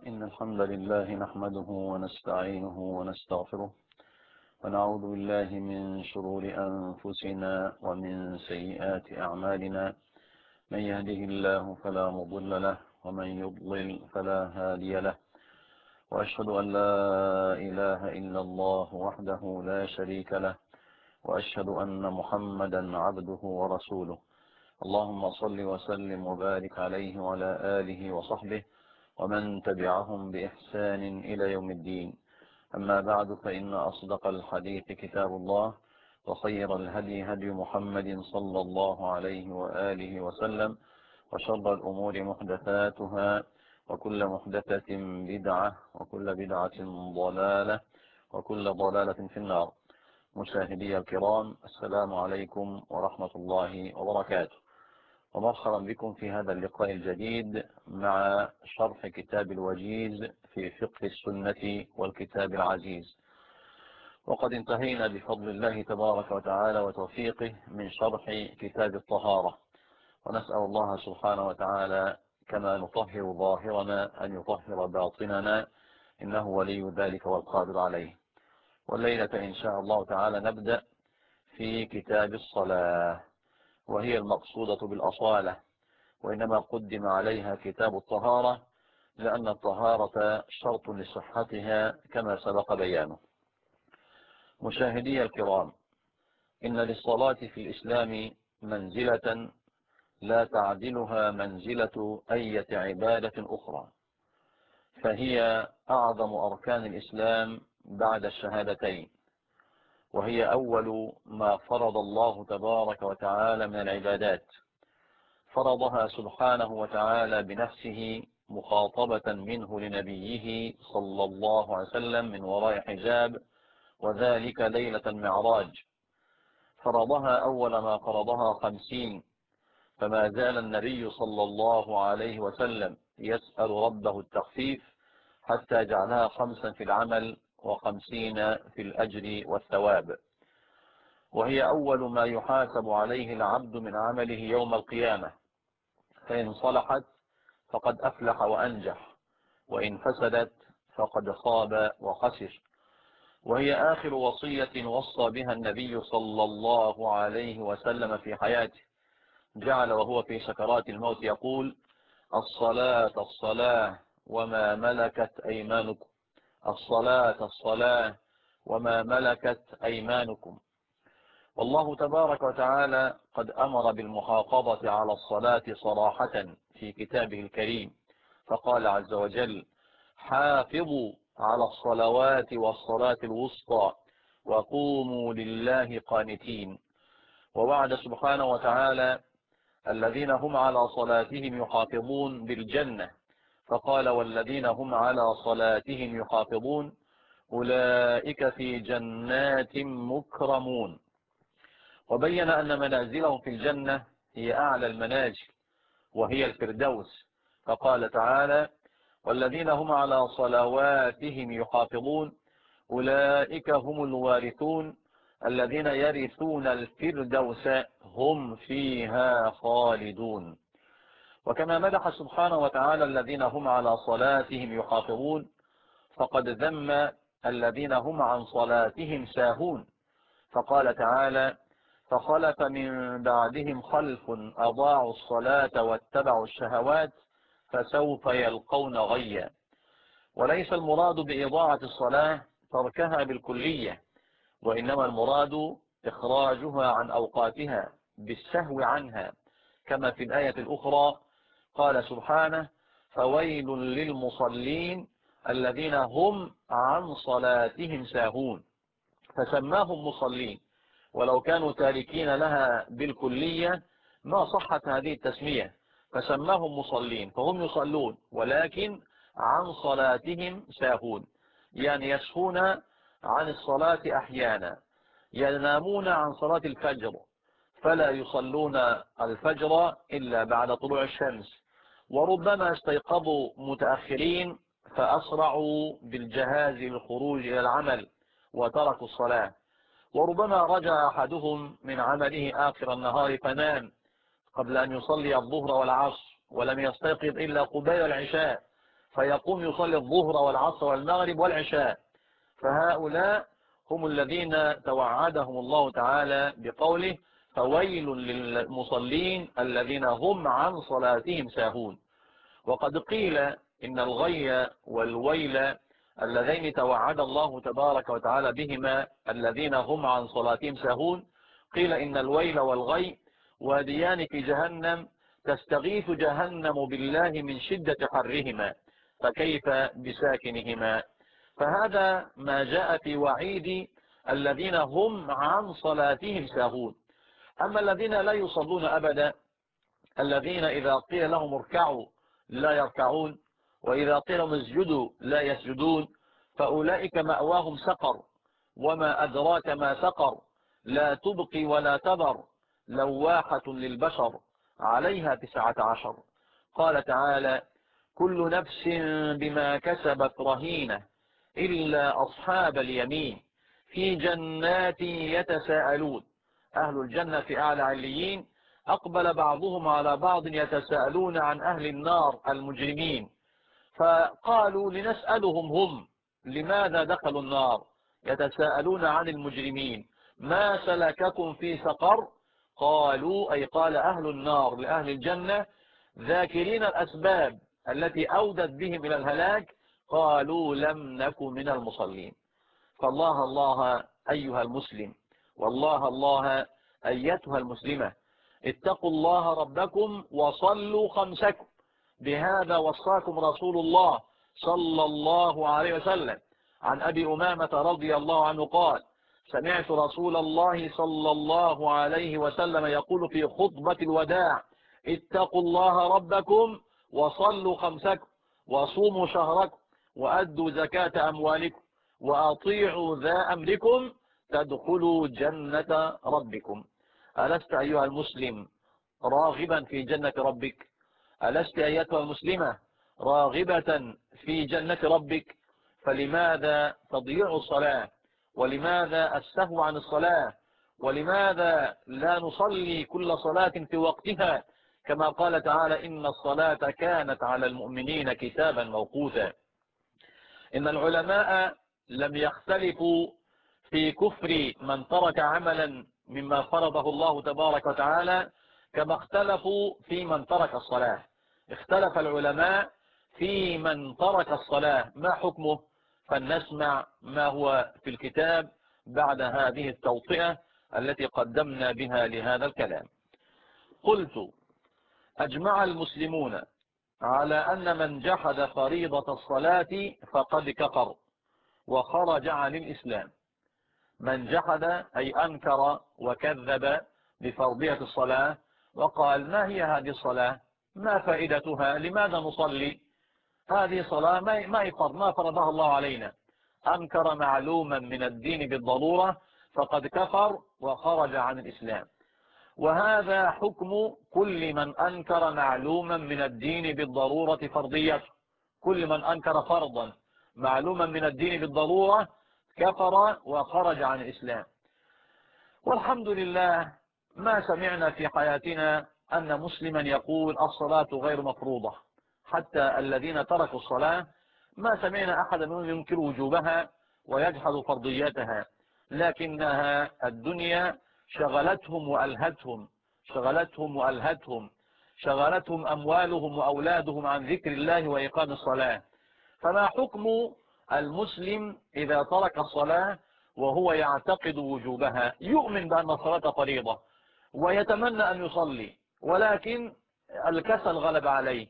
إن الحمد لله نحمده ونستعينه ونستغفره ونعوذ بالله من شرور أنفسنا ومن سيئات أعمالنا. من يهده الله فلا مضل له ومن يضلل فلا هادي له، وأشهد أن لا إله إلا الله وحده لا شريك له، وأشهد أن محمدا عبده ورسوله. اللهم صل وسلم وبارك عليه وعلى آله وصحبه ومن تبعهم بإحسان إلى يوم الدين. أما بعد، فإن أصدق الحديث كتاب الله، وخير الهدي هدي محمد صلى الله عليه وآله وسلم، وشر الأمور محدثاتها، وكل محدثة بدعة، وكل بدعة ضلالة، وكل ضلالة في النار. مشاهدي الكرام، السلام عليكم ورحمة الله وبركاته، ومرحبا بكم في هذا اللقاء الجديد مع شرح كتاب الوجيز في فقه السنة والكتاب العزيز. وقد انتهينا بفضل الله تبارك وتعالى وتوفيقه من شرح كتاب الطهارة، ونسأل الله سبحانه وتعالى كما نطهر ظاهرنا أن يطهر باطننا، إنه ولي ذلك والقادر عليه. والليلة إن شاء الله تعالى نبدأ في كتاب الصلاة، وهي المقصودة بالأصالة، وإنما قدم عليها كتاب الطهارة لأن الطهارة شرط لصحتها كما سبق بيانه. مشاهدي الكرام، إن للصلاة في الإسلام منزلة لا تعدلها منزلة أي عبادة أخرى، فهي أعظم أركان الإسلام بعد الشهادتين، وهي أول ما فرض الله تبارك وتعالى من العبادات. فرضها سبحانه وتعالى بنفسه مخاطبة منه لنبيه صلى الله عليه وسلم من وراء حجاب، وذلك ليلة المعراج. فرضها أول ما فرضها 50، فما زال النبي صلى الله عليه وسلم يسأل ربه التخفيف حتى جعلها 5 في العمل و50 في الأجر والثواب، وهي أول ما يحاسب عليه العبد من عمله يوم القيامة، فإن صلحت فقد أفلح وأنجح، وإن فسدت فقد خاب وخسر. وهي آخر وصية وصى بها النبي صلى الله عليه وسلم في حياته، جعل وهو في سكرات الموت يقول: الصلاة الصلاة وما ملكت أيمانكم، الصلاة الصلاة وما ملكت أيمانكم. والله تبارك وتعالى قد أمر بالمحافظة على الصلاة صراحة في كتابه الكريم، فقال عز وجل: حافظوا على الصلوات والصلاة الوسطى وقوموا لله قانتين. ووعد سبحانه وتعالى الذين هم على صلاتهم يحافظون بالجنة، فقال: والذين هم على صلاتهم يحافظون أولئك في جنات مكرمون. وبين أن منازلهم في الجنة هي أعلى المنازل، وهي الفردوس، فقال تعالى: والذين هم على صلواتهم يحافظون أولئك هم الوارثون الذين يرثون الفردوس هم فيها خالدون. وكما مدح سبحانه وتعالى الذين هم على صلاتهم يحافظون، فقد ذم الذين هم عن صلاتهم ساهون، فقال تعالى: فخلف من بعدهم خلف أضاعوا الصلاة واتبعوا الشهوات فسوف يلقون غيا. وليس المراد بإضاعة الصلاة تركها بالكلية، وإنما المراد إخراجها عن أوقاتها بالسهو عنها، كما في الآية الأخرى قال سبحانه: فويل للمصلين الذين هم عن صلاتهم ساهون، فسماهم مصلين، ولو كانوا تاركين لها بالكلية ما صحت هذه التسمية، فسماهم مصلين، فهم يصلون ولكن عن صلاتهم ساهون، يعني يسهون عن الصلاة أحيانا، ينامون عن صلاة الفجر فلا يصلون الفجر إلا بعد طلوع الشمس، وربما استيقظوا متأخرين فأسرعوا بالجهاز للخروج إلى العمل وتركوا الصلاة، وربما رجع أحدهم من عمله آخر النهار فنام قبل أن يصلي الظهر والعصر ولم يستيقظ إلا قبيل العشاء، فيقوم يصلي الظهر والعصر والمغرب والعشاء. فهؤلاء هم الذين توعدهم الله تعالى بقوله فويل للمصلين الذين هم عن صلاتهم ساهون. وقد قيل إن الغي والويل اللذين توعد الله تبارك وتعالى بهما الذين هم عن صلاتهم ساهون، قيل إن الويل والغي واديان في جهنم تستغيث جهنم بالله من شدة حرهما، فكيف بساكنهما. فهذا ما جاء في وعيد الذين هم عن صلاتهم ساهون. أما الذين لا يصلون أبدا، الذين إذا قيل لهم اركعوا لا يركعون، وإذا قيل لهم اسجدوا لا يسجدون، فأولئك مأواهم سقر، وما أدراك ما سقر، لا تبقي ولا تذر، لواحة للبشر، عليها 19. قال تعالى كل نفس بما كسبت رهينة إلا أصحاب اليمين في جنات يتساءلون. أهل الجنة في أعلى عليين، أقبل بعضهم على بعض يتساءلون عن أهل النار المجرمين، فقالوا لنسألهم هم لماذا دخلوا النار، يتساءلون عن المجرمين ما سلككم في سقر. قالوا أي قال أهل النار لأهل الجنة ذاكرين الأسباب التي أودت بهم إلى الهلاك، قالوا لم نكن من المصلين. فالله الله أيها المسلم، والله الله أيتها المسلمة، اتقوا الله ربكم وصلوا خمسكم. بهذا وصاكم رسول الله صلى الله عليه وسلم. عن أبي أمامة رضي الله عنه قال سمعت رسول الله صلى الله عليه وسلم يقول في خطبة الوداع اتقوا الله ربكم وصلوا خمسكم وصوموا شهركم وأدوا زكاة أموالكم وأطيعوا ذا أمركم تدخلوا جنة ربكم. ألست أيها المسلم راغبا في جنة ربك؟ ألست أيتها المسلمة راغبة في جنة ربك؟ فلماذا تضيع الصلاة؟ ولماذا السهو عن الصلاة؟ ولماذا لا نصلي كل صلاة في وقتها كما قال تعالى إن الصلاة كانت على المؤمنين كتابا موقوتا؟ إن العلماء لم يختلفوا في كفر من ترك عملا مما فرضه الله تبارك وتعالى كما اختلفوا في من ترك الصلاة. اختلف العلماء في من ترك الصلاة ما حكمه، فلنسمع ما هو في الكتاب بعد هذه التوطئة التي قدمنا بها لهذا الكلام. قلت أجمع المسلمون على أن من جحد فريضة الصلاة فقد كفر وخرج عن الإسلام. من جحد أي أنكر وكذب بفرضية الصلاة وقال ما هي هذه الصلاة، ما فائدتها، لماذا نصلي، هذه صلاة ما فرضها الله علينا، أنكر معلوما من الدين بالضرورة فقد كفر وخرج عن الإسلام. وهذا حكم كل من أنكر معلوما من الدين بالضرورة فرضيته. كل من أنكر فرضا معلوما من الدين بالضرورة كفر وخرج عن الإسلام. والحمد لله ما سمعنا في حياتنا أن مسلما يقول الصلاة غير مفروضة. حتى الذين تركوا الصلاة ما سمعنا أحدا منهم ينكر وجوبها ويجحد فرضيتها، لكنها الدنيا شغلتهم وألهتهم، شغلتهم أموالهم وأولادهم عن ذكر الله وإقام الصلاة. فما حكم المسلم إذا ترك الصلاة وهو يعتقد وجوبها، يؤمن بأن الصلاة فريضة ويتمنى أن يصلي، ولكن الكسل غلب عليه،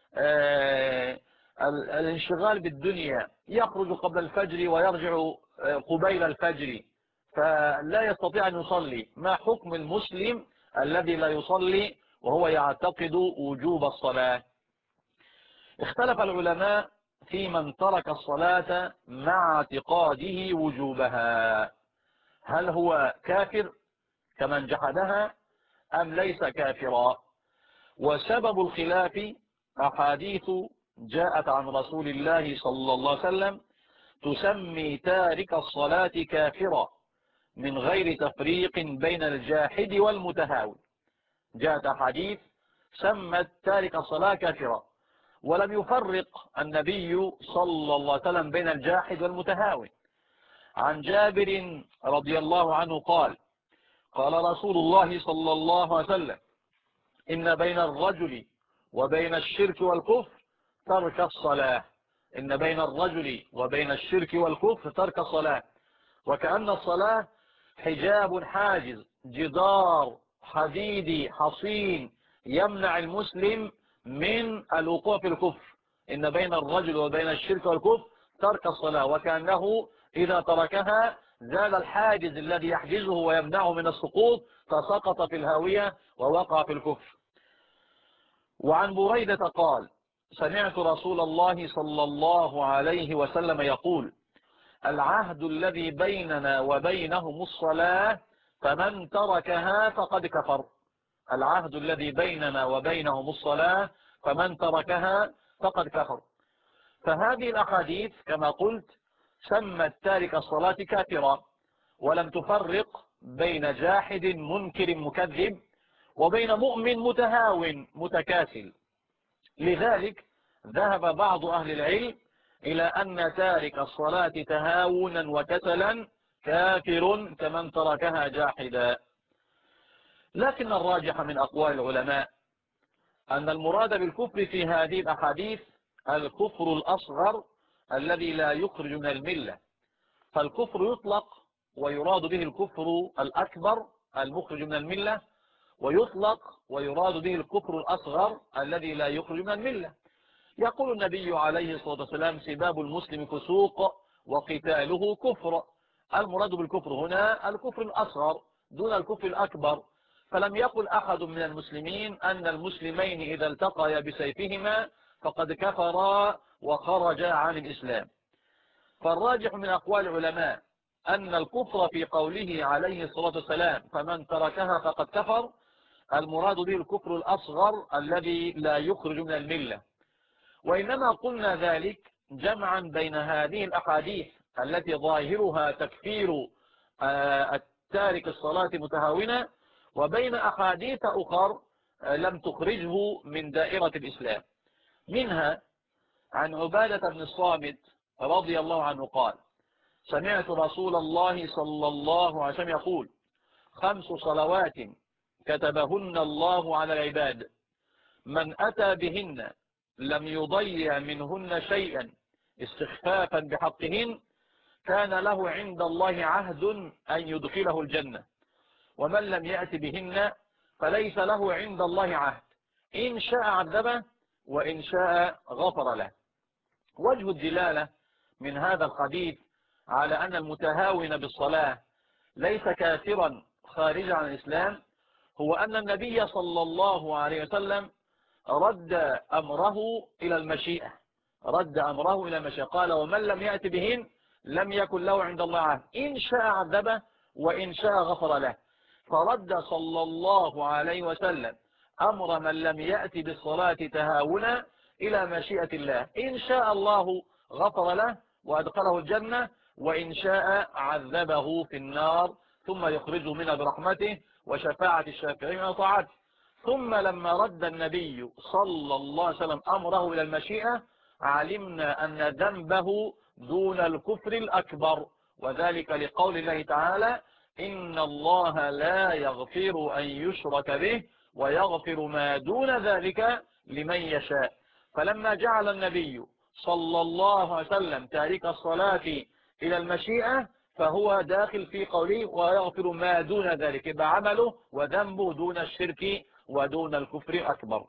الانشغال بالدنيا، يخرج قبل الفجر ويرجع قبيل الفجر، فلا يستطيع أن يصلي. ما حكم المسلم الذي لا يصلي وهو يعتقد وجوب الصلاة؟ اختلف العلماء في من ترك الصلاة مع اعتقاده وجوبها، هل هو كافر كمن جحدها أم ليس كافرا؟ وسبب الخلاف أحاديث جاءت عن رسول الله صلى الله عليه وسلم تسمي تارك الصلاة كافرا من غير تفريق بين الجاحد والمتهاون. جاءت أحاديث سمت تارك الصلاة كافرا، ولم يفرق النبي صلى الله عليه وسلم بين الجاحد والمتهاون. عن جابر رضي الله عنه قال قال رسول الله صلى الله عليه وسلم إن بين الرجل وبين الشرك والكفر ترك الصلاة. إن بين الرجل وبين الشرك والكفر ترك الصلاة. وكأن الصلاة حجاب حاجز، جدار حديدي حصين يمنع المسلم من الوقوع في الكفر. إن بين الرجل وبين الشرك والكفر ترك الصلاة، وكأنه إذا تركها زال الحاجز الذي يحجزه ويمنعه من السقوط، فسقط في الهاوية ووقع في الكفر. وعن بريدة قال سمعت رسول الله صلى الله عليه وسلم يقول العهد الذي بيننا وبينهم الصلاة فمن تركها فقد كفر. العهد الذي بيننا وبينهم الصلاة فمن تركها فقد كفر. فهذه الأحاديث كما قلت سمت تارك الصلاة كافرا، ولم تفرق بين جاحد منكر مكذب وبين مؤمن متهاون متكاسل. لذلك ذهب بعض أهل العلم إلى أن تارك الصلاة تهاونا وكسلا كافر كمن تركها جاحدا. لكن الراجح من أقوال العلماء أن المراد بالكفر في هذه الأحاديث الكفر الأصغر الذي لا يخرج من الملة. فالكفر يطلق ويراد به الكفر الأكبر المخرج من الملة، ويطلق ويراد به الكفر الأصغر الذي لا يخرج من الملة. يقول النبي عليه الصلاة والسلام سباب المسلم فسوق وقتاله كفر. المراد بالكفر هنا الكفر الأصغر دون الكفر الأكبر. فلم يقل أحد من المسلمين أن المسلمين إذا التقيا بسيفهما فقد كفرا وخرجا عن الإسلام. فالراجح من أقوال العلماء أن الكفر في قوله عليه الصلاة والسلام فمن تركها فقد كفر المراد به الكفر الأصغر الذي لا يخرج من الملة. وإنما قلنا ذلك جمعا بين هذه الأحاديث التي ظاهرها تكفير التارك الصلاة متهاونا، وبين أحاديث أخر لم تخرجه من دائرة الإسلام. منها عن عبادة بن الصامت رضي الله عنه قال سمعت رسول الله صلى الله عليه وسلم يقول 5 صلوات كتبهن الله على العباد من أتى بهن لم يضيع منهن شيئا استخفافا بحقهن كان له عند الله عهد أن يدخله الجنة، ومن لم يأت بهن فليس له عند الله عهد إن شاء عذبه وإن شاء غفر له. وجه الدلالة من هذا الحديث على أن المتهاون بالصلاة ليس كافرا خارجا عن الإسلام هو أن النبي صلى الله عليه وسلم رد أمره إلى المشيئة. رد أمره إلى المشيئة قال ومن لم يأت بهن لم يكن له عند الله عهد إن شاء عذبه وإن شاء غفر له. فرد صلى الله عليه وسلم أمر من لم يأت بالصلاة تهاونا إلى مشيئة الله. إن شاء الله غفر له وأدخله الجنة، وإن شاء عذبه في النار ثم يخرجه منها برحمته وشفاعة الشافعين وطاعته. ثم لما رد النبي صلى الله عليه وسلم أمره إلى المشيئة علمنا أن ذنبه دون الكفر الأكبر، وذلك لقول الله تعالى إن الله لا يغفر أن يشرك به ويغفر ما دون ذلك لمن يشاء. فلما جعل النبي صلى الله عليه وسلم تارك الصلاة إلى المشيئة فهو داخل في قوله ويغفر ما دون ذلك، يبقى عمله وذنبه دون الشرك ودون الكفر أكبر.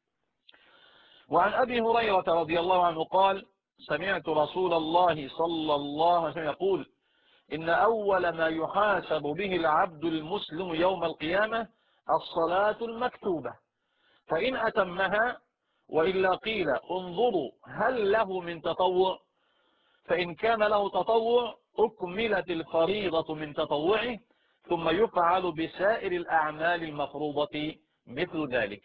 وعن أبي هريرة رضي الله عنه قال سمعت رسول الله صلى الله عليه وسلم يقول إن أول ما يحاسب به العبد المسلم يوم القيامة الصلاة المكتوبة، فإن أتمها وإلا قيل انظروا هل له من تطوع، فإن كان له تطوع أكملت الفريضة من تطوعه ثم يفعل بسائر الأعمال المفروضة مثل ذلك.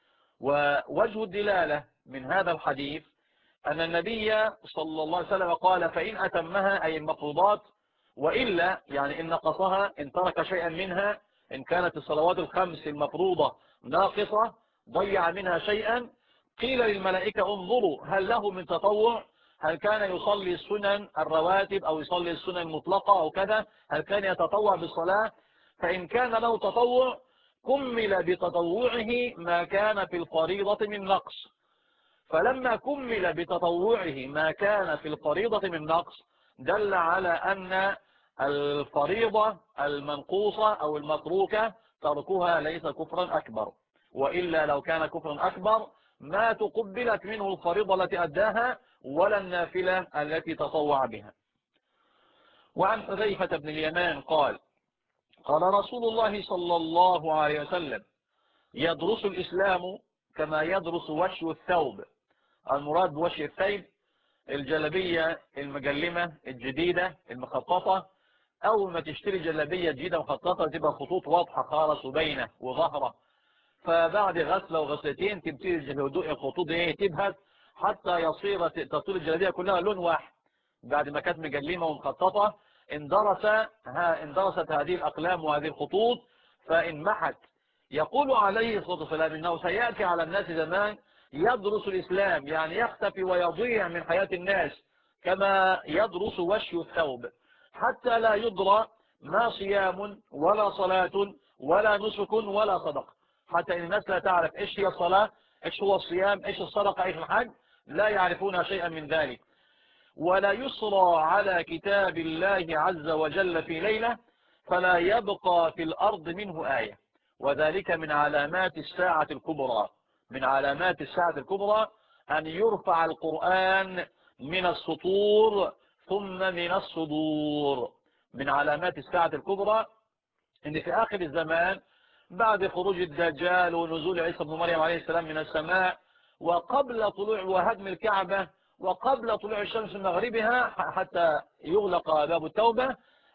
ووجه الدلالة من هذا الحديث أن النبي صلى الله عليه وسلم قال فإن أتمها أي المفروضات، وإلا يعني إن نقصها إن ترك شيئا منها، إن كانت الصلوات الخمس المفروضة ناقصة ضيع منها شيئا قيل للملائكة انظروا هل له من تطوع، هل كان يصلي السنن الرواتب أو يصلي السنن المطلقة أو كذا، هل كان يتطوع بالصلاة؟ فإن كان له تطوع كمل بتطوعه ما كان في الفريضة من نقص. فلما كمل بتطوعه ما كان في الفريضة من نقص دل على أن الفريضة المنقوصة أو المتروكة تركها ليس كفرا أكبر، وإلا لو كان كفرا أكبر ما تقبلت منه الفريضة التي أداها ولا النافلة التي تطوع بها. وعن حذيفة بن اليمان قال قال رسول الله صلى الله عليه وسلم يدرس الإسلام كما يدرس وشي الثوب. المراد بوشي الثوب الجلبية المجلمة الجديدة المخططة. أول ما تشتري جلبية جديدة مخططة تبقى خطوط واضحة خالص وبينة وظاهرة، فبعد غسلة وغسلتين تبتدي الخطوط دي تبهت حتى تصير الجلبية كلها لون واحد. بعد ما كانت مجلمة ومخططة اندرست هذه الأقلام وهذه الخطوط فانمحت. يقول عليه الصلاة والسلام إنه سيأتي على الناس زمان يدرس الإسلام، يعني يختفي ويضيع من حياة الناس كما يدرس وشي الثوب، حتى لا يدرى ما صيام ولا صلاة ولا نسك ولا صدقة. حتى إن الناس لا تعرف إيش هي الصلاة، إيش هو الصيام، إيش الصدقة، إيش الحج، لا يعرفون شيئا من ذلك. ولا يسرى على كتاب الله عز وجل في ليلة فلا يبقى في الأرض منه آية. وذلك من علامات الساعة الكبرى، من علامات الساعة الكبرى أن يرفع القرآن من السطور ثم من الصدور. من علامات الساعة الكبرى ان في آخر الزمان بعد خروج الدجال ونزول عيسى بن مريم عليه السلام من السماء وقبل طلوع وهدم الكعبة وقبل طلوع الشمس من مغربها حتى يغلق باب التوبة،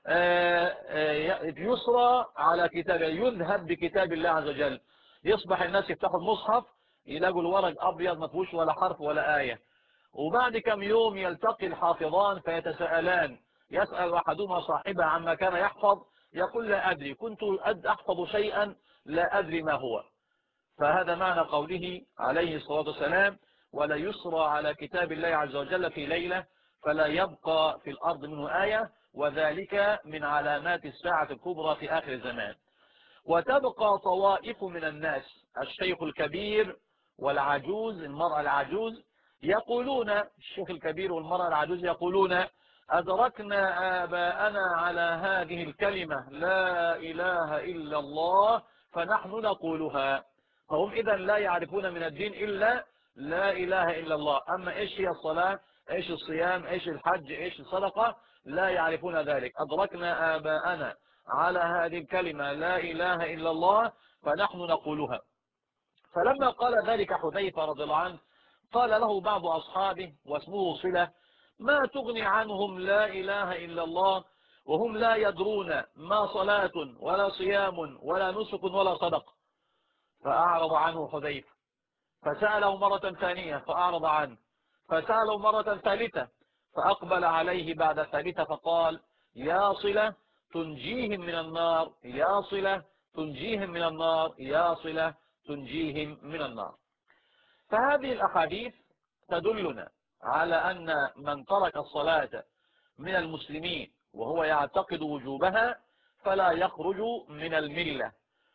يسرى على كتاب، يذهب بكتاب الله عز وجل. يصبح الناس يفتحوا المصحف يلاقوا الورق أبيض ما فيهوش ولا حرف ولا آية. وبعد كم يوم يلتقي الحافظان فيتساءلان، يسأل أحدهما صاحبه عما كان يحفظ، يقول لا أدري، كنت أحفظ شيئا لا أدري ما هو. فهذا معنى قوله عليه الصلاة والسلام ولا يسرى على كتاب الله عز وجل في ليلة فلا يبقى في الأرض منه آية. وذلك من علامات الساعة الكبرى في آخر الزمان. وتبقى طوائف من الناس، الشيخ الكبير والعجوز، المرأة العجوز، يقولون، الشيخ الكبير والمرأة العجوز يقولون أدركنا آباءنا على هذه الكلمة لا إله إلا الله فنحن نقولها. فهم إذن لا يعرفون من الدين إلا لا إله إلا الله. أما إيش هي الصلاة، إيش الصيام، إيش الحج، إيش الصدقة، لا يعرفون ذلك. أدركنا آباءنا على هذه الكلمة لا إله إلا الله فنحن نقولها. فلما قال ذلك حذيفة رضي الله عنه قال له بعض أصحابه واسمه صلة ما تغني عنهم لا إله إلا الله وهم لا يدرون ما صلاة ولا صيام ولا نسك ولا صدق. فأعرض عنه حذيفة، فسأله مرة ثانية فأعرض عنه، فسأله مرة ثالثة فأقبل عليه بعد الثالثة فقال يا صلة تنجيهم من النار، يا صلة تنجيهم من النار، يا صلة تنجيهم من النار. فهذه الأحاديث تدلنا على أن من ترك الصلاة من المسلمين وهو يعتقد وجوبها فلا يخرج من الملة.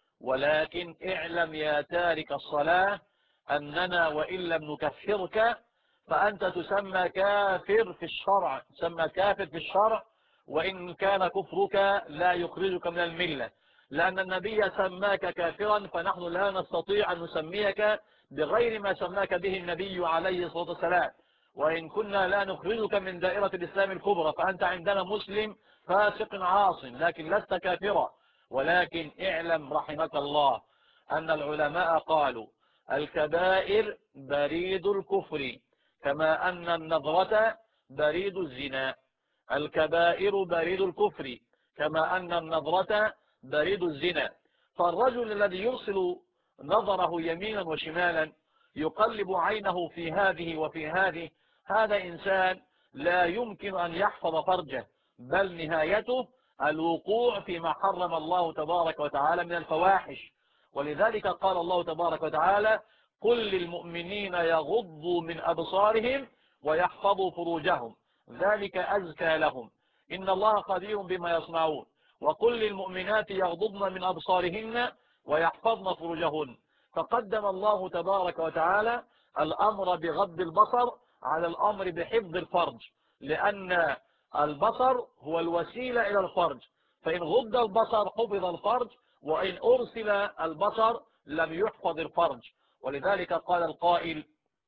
ولكن اعلم يا تارك الصلاة أننا وإن لم نكفرك فأنت تسمى كافر في الشرع، تسمى كافر في الشرع وإن كان كفرك لا يخرجك من الملة، لأن النبي سماك كافرا فنحن لا نستطيع أن نسميك بغير ما سماك به النبي عليه الصلاة والسلام. وإن كنا لا نخرجك من دائرة الإسلام الكبرى فأنت عندنا مسلم فاسق عاص لكن لست كافرا. ولكن اعلم رحمك الله أن العلماء قالوا الكبائر بريد الكفر كما أن النظرة بريد الزنا. الكبائر بريد الكفر كما أن النظرة بريد الزنا. فالرجل الذي يرسل نظره يمينا وشمالا يقلب عينه في هذه وفي هذه، هذا إنسان لا يمكن أن يحفظ فرجه، بل نهايته الوقوع فيما حرم الله تبارك وتعالى من الفواحش. ولذلك قال الله تبارك وتعالى قل للمؤمنين يغضوا من أبصارهم ويحفظوا فروجهم ذلك أزكى لهم إن الله خبير بما يصنعون وقل للمؤمنات يغضضن من أبصارهن ويحفظن فروجهن. فقدم الله تبارك وتعالى الأمر بغض البصر على الأمر بحفظ الفرج، لأن البصر هو الوسيلة إلى الفرج، فإن غض البصر حفظ الفرج، وإن أرسل البصر لم يحفظ الفرج. ولذلك قال القائل: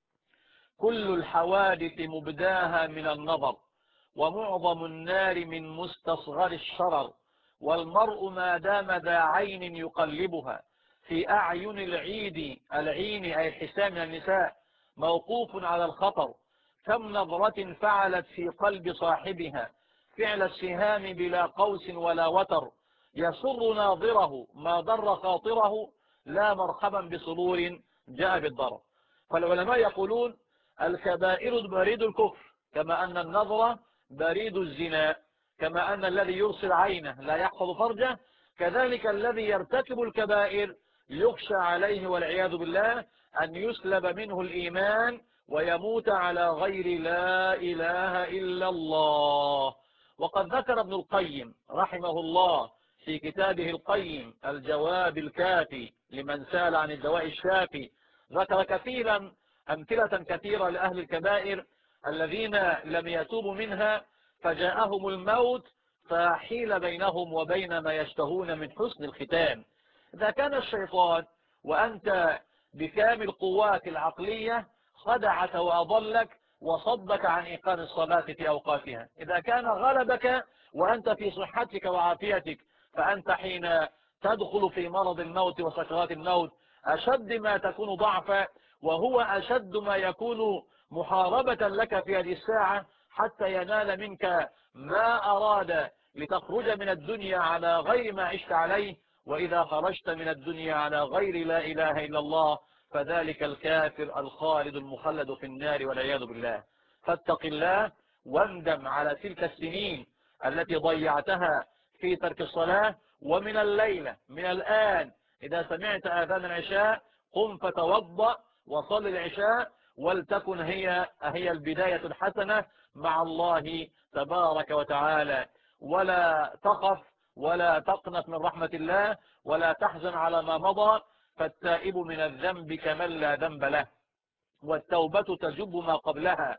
كل الحوادث مبداها من النظر، ومعظم النار من مستصغر الشرر، والمرء ما دام ذا عين يقلبها في أعين العين أي حسام النساء موقوف على الخطر، كم نظرة فعلت في قلب صاحبها فعل السهام بلا قوس ولا وتر، يسر ناظره ما ضر خاطره، لا مرحبا بسرور جاء بالضرر. فالعلماء يقولون: الكبائر بريد الكفر، كما أن النظر بريد الزنا، كما أن الذي يرسل عينه لا يحفظ فرجه، كذلك الذي يرتكب الكبائر يخشى عليه والعياذ بالله أن يسلب منه الإيمان ويموت على غير لا إله إلا الله. وقد ذكر ابن القيم رحمه الله في كتابه القيم الجواب الكافي لمن سأل عن الدواء الشافي، ذكر كثيرا أمثلة كثيرة لأهل الكبائر الذين لم يتوبوا منها فجاءهم الموت فحيل بينهم وبين ما يشتهون من حسن الختام. إذا كان الشيطان وأنت بكامل قوات العقلية خدعك وأضلك وصدك عن إقام الصلاة في أوقاتها، إذا كان غلبك وأنت في صحتك وعافيتك، فأنت حين تدخل في مرض الموت وسكرات الموت أشد ما تكون ضعفا، وهو أشد ما يكون محاربة لك في هذه الساعة حتى ينال منك ما أراد لتخرج من الدنيا على غير ما عشت عليه. وإذا خرجت من الدنيا على غير لا إله إلا الله فذلك الكافر الخالد المخلد في النار والعياذ بالله. فاتق الله واندم على تلك السنين التي ضيعتها في ترك الصلاة. ومن الليلة من الآن إذا سمعت آذان العشاء قم فتوضأ وصل العشاء، ولتكن هي البداية الحسنة مع الله تبارك وتعالى. ولا تخف ولا تقنط من رحمة الله ولا تحزن على ما مضى، فالتائب من الذنب كمن لا ذنب له، والتوبة تجب ما قبلها.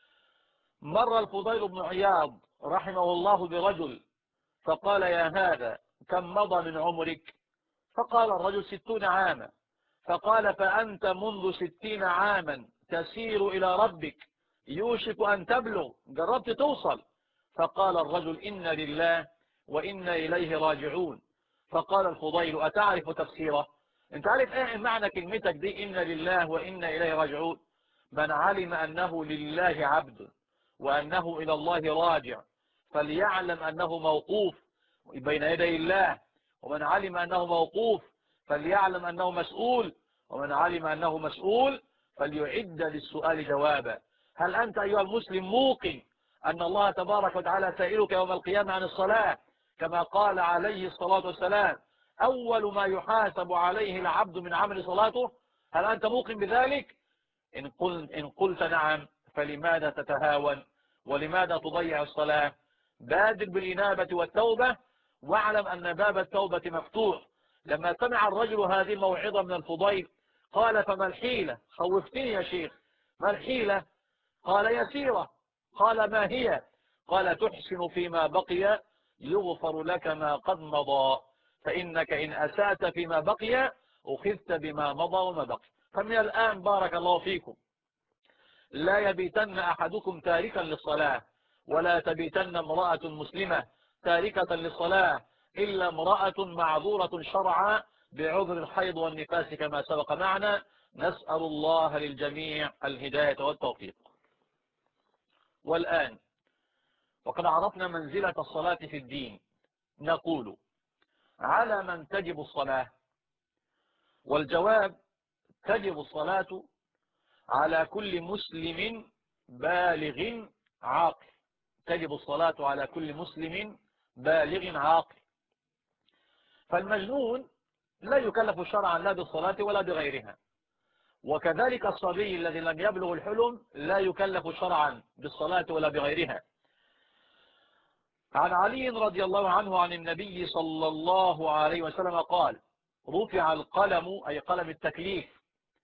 مر الفضيل بن عياض رحمه الله برجل فقال: يا هذا كم مضى من عمرك؟ فقال الرجل: 60 عاما. فقال: فأنت منذ 60 عاما تسير إلى ربك، يوشك أن تبلغ، جربت توصل. فقال الرجل: إن لله وإنا إليه راجعون. فقال الفضيل: أتعرف تفسيره؟ انت عارف ايه معنى كلمتك دي إن لله وإنا إليه راجعون؟ من علم أنه لله عبد وأنه إلى الله راجع فليعلم أنه موقوف بين يدي الله، ومن علم أنه موقوف فليعلم أنه مسؤول، ومن علم أنه مسؤول فليعد للسؤال جوابا. هل أنت أيها المسلم موقن أن الله تبارك وتعالى سائلك يوم القيامة عن الصلاة، كما قال عليه الصلاة والسلام: أول ما يحاسب عليه العبد من عمل صلاته؟ هل أنت موقن بذلك؟ إن قلت نعم فلماذا تتهاون ولماذا تضيع الصلاة؟ بادر بالإنابة والتوبة، واعلم أن باب التوبة مفتوح. لما سمع الرجل هذه الموعظة من الفضيل قال: فما الحيلة؟ خوفتني يا شيخ، ما الحيلة؟ قال: يسيرة. قال: ما هي؟ قال: تحسن فيما بقي يغفر لك ما قد مضى، فإنك إن أسأت فيما بقي أخذت بما مضى وما بقي. فمن الآن بارك الله فيكم لا يبيتن أحدكم تاركا للصلاة، ولا تبيتن امرأة مسلمة تاركة للصلاة إلا امرأة معذورة شرعا بعذر الحيض والنفاس كما سبق معنا. نسأل الله للجميع الهداية والتوفيق. والآن وقد عرفنا منزلة الصلاة في الدين، نقول: على من تجب الصلاة؟ والجواب: تجب الصلاة على كل مسلم بالغ عاقل. تجب الصلاة على كل مسلم بالغ عاقل. فالمجنون لا يكلف شرعا لا بالصلاة ولا بغيرها، وكذلك الصبي الذي لم يبلغ الحلم لا يكلف شرعا بالصلاة ولا بغيرها. عن علي رضي الله عنه عن النبي صلى الله عليه وسلم قال: رفع القلم، أي قلم التكليف،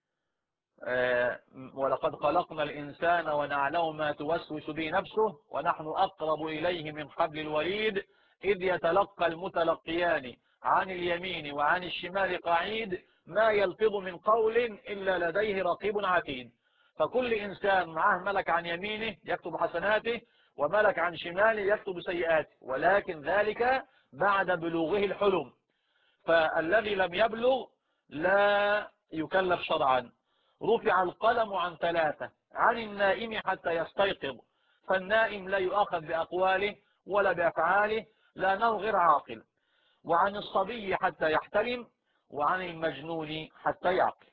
ولقد خلقنا الإنسان ونعلم ما توسوس به نفسه ونحن أقرب إليه من حبل الوريد إذ يتلقى المتلقيان عن اليمين وعن الشمال قعيد ما يلفظ من قول إلا لديه رقيب عتيد. فكل إنسان معه ملك عن يمينه يكتب حسناته وملك عن شماله يكتب سيئاته، ولكن ذلك بعد بلوغه الحلم. فالذي لم يبلغ لا يكلف شرعا. رفع القلم عن 3: عن النائم حتى يستيقظ، فالنائم لا يؤاخذ بأقواله ولا بأفعاله لأنه غير عاقل، وعن الصبي حتى يحتلم، وعن المجنون حتى يعقل.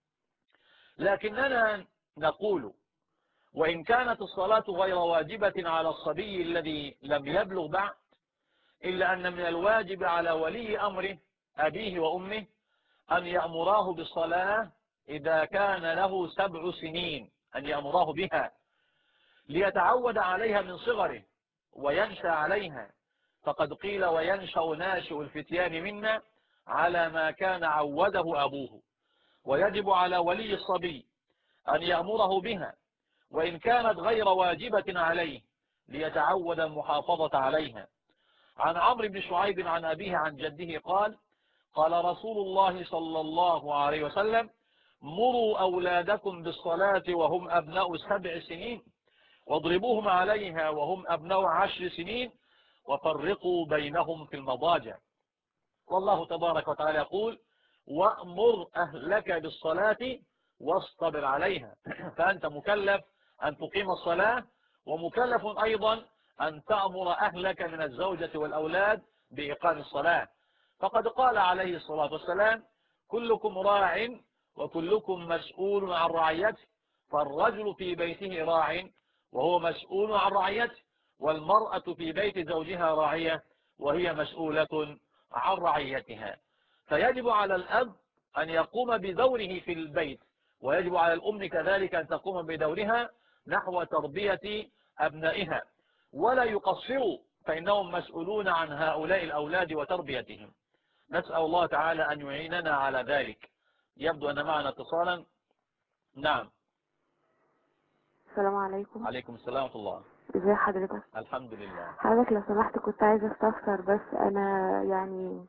لكننا نقول: وإن كانت الصلاة غير واجبة على الصبي الذي لم يبلغ بعد، إلا أن من الواجب على ولي أمره أبيه وأمه أن يأمراه بالصلاة إذا كان له 7 سنين، أن يأمراه بها ليتعود عليها من صغره وينشأ عليها. فقد قيل: وينشأ ناشئ الفتيان منا على ما كان عوده أبوه. ويجب على ولي الصبي أن يأمره بها وإن كانت غير واجبة عليه ليتعود المحافظة عليها. عن عمرو بن شعيب عن أبيه عن جده قال: قال رسول الله صلى الله عليه وسلم: مروا أولادكم بالصلاة وهم أبناء 7 سنين، واضربوهم عليها وهم أبناء 10 سنين، وفرقوا بينهم في المضاجع. والله تبارك وتعالى يقول: وأمر أهلك بالصلاة واصطبر عليها. فأنت مكلف أن تقيم الصلاة، ومكلف أيضا أن تأمر أهلك من الزوجة والأولاد بإقام الصلاة. فقد قال عليه الصلاة والسلام: كلكم راع وكلكم مسؤول عن رعيته، فالرجل في بيته راع وهو مسؤول عن رعيته، والمرأة في بيت زوجها راعية وهي مسؤولة عن رعيتها. فيجب على الأب أن يقوم بدوره في البيت، ويجب على الأم كذلك أن تقوم بدورها نحو تربية أبنائها، ولا يقصروا، فإنهم مسؤولون عن هؤلاء الأولاد وتربيتهم. نسأل الله تعالى أن يعيننا على ذلك. يبدو أن معنا اتصالا. نعم. السلام عليكم. عليكم السلام ورحمة الله. ازي حضرتك؟ الحمد لله. حضرتك لو سمحت كنت عايزة استفسر، بس انا يعني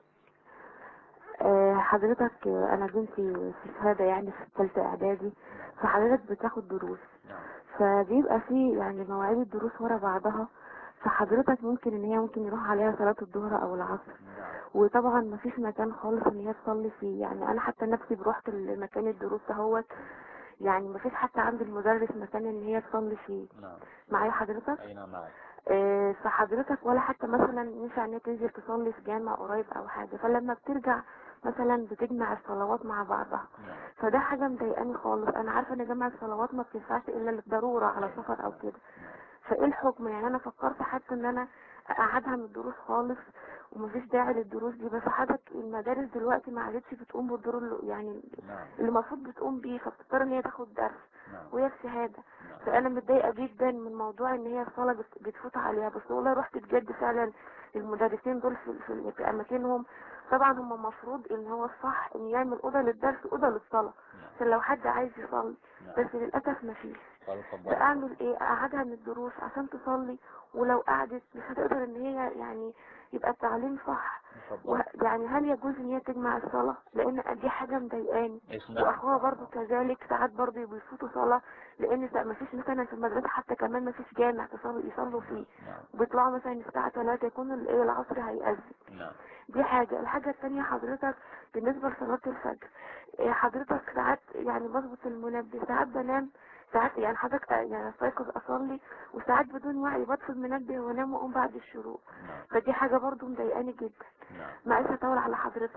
حضرتك انا بنتي في شهادة يعني في 3 اعدادي، فحضرتك بتاخد دروس، فبيبقى في يعني مواعيد الدروس ورا بعضها، فحضرتك ممكن ان هي ممكن يروح عليها صلاة الظهر او العصر، وطبعا مفيش مكان خالص ان هي تصلي فيه. يعني انا حتى نفسي بروحت لمكان الدروس اهوت، يعني مفيش حتى عند المدرس مكان ان هي تصلي فيه. معايا حضرتك؟ أي نعم معك. فحضرتك ولا حتى مثلا ينفع ان هي تنزل تصلي في جامع قريب او حاجة، فلما بترجع مثلا بتجمع الصلوات مع بعضها، فده حاجة مضايقاني خالص. انا عارفة ان جمع الصلوات ما بتنفعش الا للضرورة على سفر او كده، فايه الحكم؟ يعني انا فكرت حتى ان انا اقعدها من الدروس خالص ومفيش داعي للدروس دي، بس حضرتك المدارس دلوقتي ما عادتش بتقوم بالدور يعني اللي المفروض بتقوم بيه، فبتضطر ان هي تاخد درس وهي في شهاده. فانا متضايقه جدا من موضوع ان هي الصلاه بتفوت عليها. بس والله رحت بجد فعلا المدرسين دول في اماكنهم، طبعا هم المفروض ان هو الصح ان يعمل اوضه للدرس واوضه للصلاه عشان لو حد عايز يصلي، بس للاسف مفيش. فاعمل ايه؟ اقعدها من الدروس عشان تصلي، ولو قعدت مش هتقدر ان هي يعني يبقى التعليم صح. يعني هل يجوز ان هي تجمع الصلاة؟ لان دي حاجة مضايقاني، واخوها برضو كذلك ساعات برضو بيفوتوا صلاة، لان مفيش مثلا في المدرسة حتى كمان مفيش جامع يصلوا فيه، بيطلعوا مثلا الساعة 3 يكون العصر هيأذن. دي حاجة. الحاجة التانية حضرتك بالنسبة لصلاة الفجر، حضرتك ساعات يعني بظبط المنبه، ساعات بنام، ساعات يعني حضرتك يعني استيقظ اصلي، وساعات بدون وعي بطفي المنبه وانام واقوم بعد الشروق. فدي حاجة برضو مضايقاني جدا. معلش هطول على حضرتك.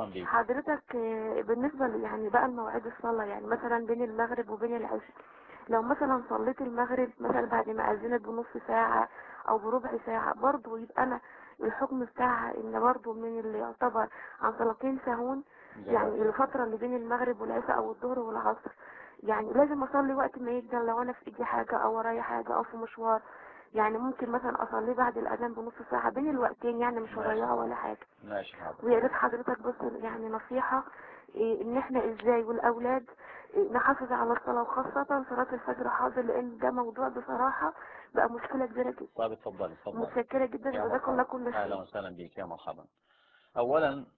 حضرتك بالنسبة يعني بقى المواعيد الصلاة، يعني مثلا بين المغرب وبين العشاء، لو مثلا صليت المغرب مثلا بعد ما اذنت بنص ساعة او بربع ساعة، برضو يبقى انا الحكم بتاعها ان برضو من اللي يعتبر عن صلاتين سهون، يعني الفترة اللي بين المغرب والعشاء او الظهر والعصر، يعني لازم اصلي وقت ما يجي، لو انا في ايدي حاجة او ورايا حاجة او في مشوار، يعني ممكن مثلا اصلي بعد الاذان بنص ساعة بين الوقتين، يعني مش هضيعه ولا حاجة. ماشي حاضر. ويا ريت حضرتك بس يعني نصيحة، ان احنا ازاي والاولاد نحافظ على الصلاة، وخاصة صلاة الفجر حاضر، لان ده موضوع بصراحة بقى مشكلة كبيرة جدا. طيب اتفضلي اتفضلي. متشكرة جدا، يا جزاكم الله مرحبا، كل خير. اهلا وسهلا بك، يا مرحبا. اولا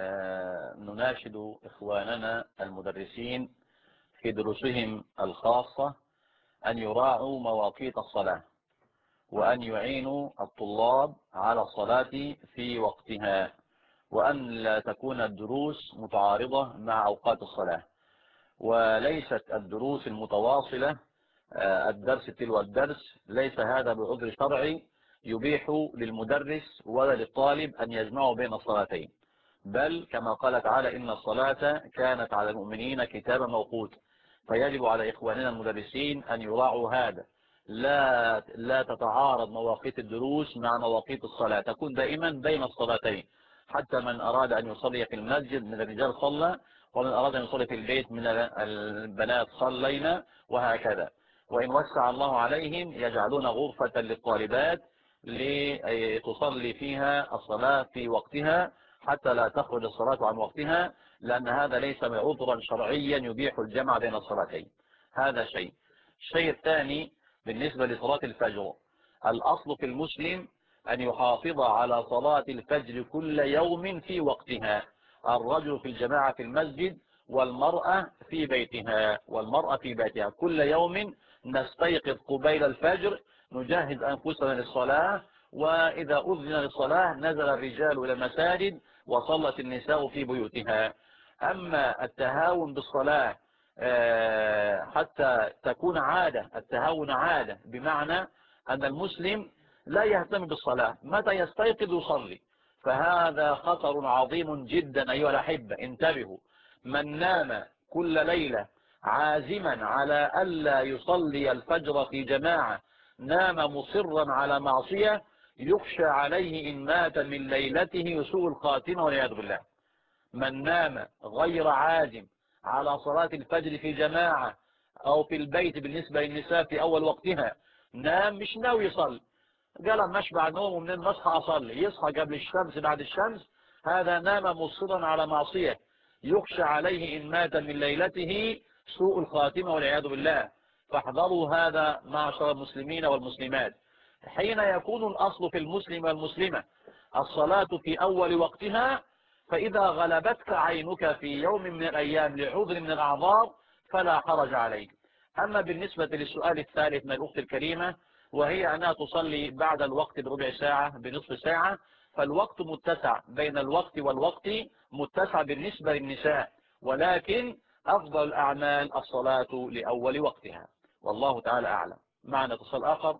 نناشد اخواننا المدرسين في دروسهم الخاصة ان يراعوا مواقيت الصلاة، وان يعينوا الطلاب على الصلاة في وقتها، وان لا تكون الدروس متعارضة مع اوقات الصلاة، وليست الدروس المتواصلة الدرس تلو الدرس، ليس هذا بعذر شرعي يبيح للمدرس ولا للطالب أن يجمعوا بين الصلاتين، بل كما قال تعالى إن الصلاة كانت على المؤمنين كتابا موقوتا. فيجب على إخواننا المدرسين أن يراعوا هذا، لا تتعارض مواقيت الدروس مع مواقيت الصلاة، تكون دائما بين الصلاتين، حتى من أراد أن يصلي في المسجد من الرجال صلى، ومن أراد أن يصلي في البيت من البنات صلينا، وهكذا. وإن وسع الله عليهم يجعلون غرفة للطالبات لتصلي فيها الصلاة في وقتها، حتى لا تخرج الصلاة عن وقتها، لأن هذا ليس عذرا شرعيا يبيح الجمع بين الصلاتين. هذا شيء. الشيء الثاني بالنسبة لصلاة الفجر، الأصل في المسلم أن يحافظ على صلاة الفجر كل يوم في وقتها، الرجل في الجماعة في المسجد، والمرأة في بيتها كل يوم نستيقظ قبيل الفجر، نجهز أنفسنا للصلاة، وإذا أذن للصلاة نزل الرجال إلى المساجد وصلت النساء في بيوتها. أما التهاون بالصلاة حتى تكون عادة، التهاون عادة بمعنى أن المسلم لا يهتم بالصلاة، متى يستيقظ يصلي، فهذا خطر عظيم جدا أيها الأحبة. انتبهوا، من نام كل ليلة عازما على ألا يصلي الفجر في جماعة، نام مصرا على معصية، يخشى عليه إن مات من ليلته سوء الخاتمة والعياذ بالله. من نام غير عازم على صلاة الفجر في جماعة أو في البيت بالنسبة للنساء في أول وقتها، نام مش ناوي يصلي، قال مش بعد نوم ومنين نصحى أصلي، يصحى قبل الشمس بعد الشمس، هذا نام مصرا على معصية، يخشى عليه إن مات من ليلته سوء الخاتمة والعياذ بالله. فاحذروا هذا معشر المسلمين والمسلمات. حين يكون الأصل في المسلم والمسلمة الصلاة في أول وقتها، فإذا غلبتك عينك في يوم من الأيام لعذر من الأعذار فلا حرج عليك. أما بالنسبة للسؤال الثالث من الأخت الكريمة، وهي أنها تصلي بعد الوقت بربع ساعة بنصف ساعة، فالوقت متسع، بين الوقت والوقت متسع بالنسبة للنساء، ولكن أفضل الأعمال الصلاة لأول وقتها، والله تعالى أعلم. معنا اتصال آخر.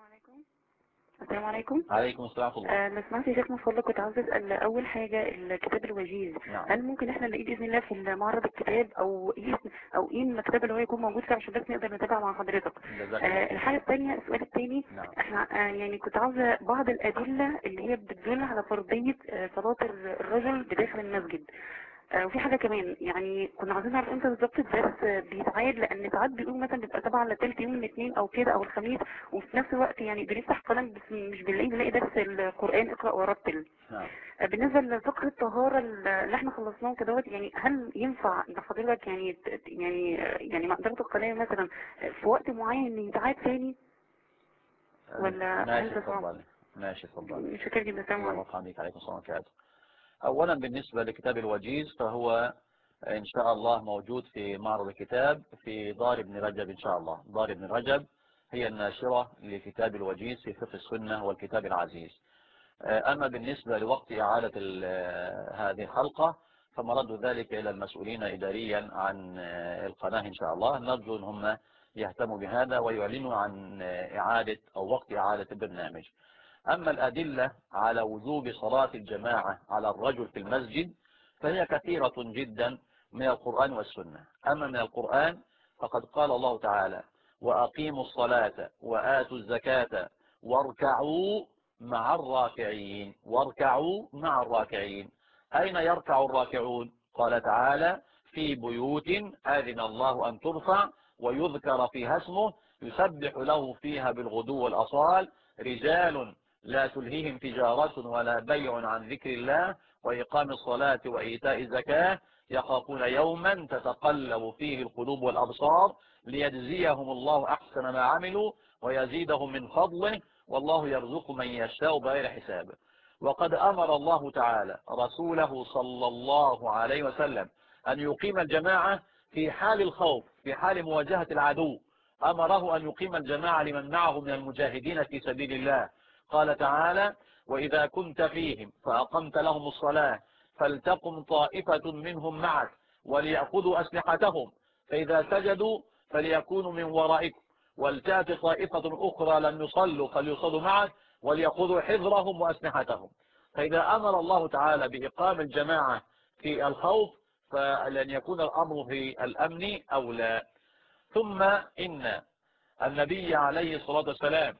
السلام عليكم. عليكم السلام ورحمة الله. لو سمحت يا شيخ من فضلك، كنت عاوز اسال اول حاجه الكتاب الوجيز، نعم. هل ممكن احنا نلاقيه باذن الله في معرض الكتاب، او ايه المكتبه اللي هو يكون موجود فيها عشان بس نقدر نتابع مع حضرتك؟ الحاجه الثانيه، السؤال الثاني، نعم. احنا يعني كنت عاوزه بعض الادله اللي هي بتدل على فرضيه صلاه الرجل بداخل المسجد. وفي حاجة كمان، يعني كنا عاوزين نعرف امتى بالظبط الدرس بيتعاد، لان ساعات بيقولوا مثلا بيبقى تبع لتالت يوم الاثنين او كده او الخميس، وفي نفس الوقت يعني بنفتح قلم بس مش بنلاقي درس القرآن اقرأ ورتل. بالنسبة لفقه الطهارة اللي احنا خلصناه كدهوت، يعني هل ينفع ان حضرتك يعني مقدرة القلم مثلا في وقت معين يتعاد تاني، ولا ماشي اتفضلي. ماشي اتفضلي. مش فاكر جدا. الله يرحمك. عليكم السلام عليكم. أولا بالنسبة لكتاب الوجيز، فهو إن شاء الله موجود في معرض الكتاب في دار ابن رجب إن شاء الله. دار ابن رجب هي الناشرة لكتاب الوجيز في فقه السنة والكتاب العزيز. أما بالنسبة لوقت إعادة هذه الحلقة، فمرد ذلك إلى المسؤولين إداريا عن القناة إن شاء الله، نرجو أن هم يهتموا بهذا ويعلنوا عن إعادة أو وقت إعادة البرنامج. أما الأدلة على وجوب صلاة الجماعة على الرجل في المسجد فهي كثيرة جدا من القرآن والسنة. أما من القرآن فقد قال الله تعالى وأقيموا الصلاة وآتوا الزكاة واركعوا مع الراكعين. واركعوا مع الراكعين. أين يركع الراكعون؟ قال تعالى في بيوت أذن الله أن ترفع ويذكر فيها اسمه يسبح له فيها بالغدو والأصال رجال لا تلهيهم تجارة ولا بيع عن ذكر الله وإقام الصلاة وإيتاء الزكاة يخافون يوما تتقلب فيه القلوب والأبصار ليجزيهم الله أحسن ما عملوا ويزيدهم من فضله والله يرزق من يشاء بغير حساب. وقد أمر الله تعالى رسوله صلى الله عليه وسلم أن يقيم الجماعة في حال الخوف، في حال مواجهة العدو. أمره أن يقيم الجماعة لمن معه من المجاهدين في سبيل الله. قال تعالى وإذا كنت فيهم فأقمت لهم الصلاة فلتقم طائفة منهم معك وليأخذوا أسلحتهم فإذا سجدوا فليكونوا من ورائكم ولتأت طائفة أخرى لم يصلوا فليصلوا معك وليأخذوا حذرهم وأسلحتهم. فإذا أمر الله تعالى بإقام الجماعة في الخوف فلن يكون الأمر في الأمن أولى. ثم إن النبي عليه الصلاة والسلام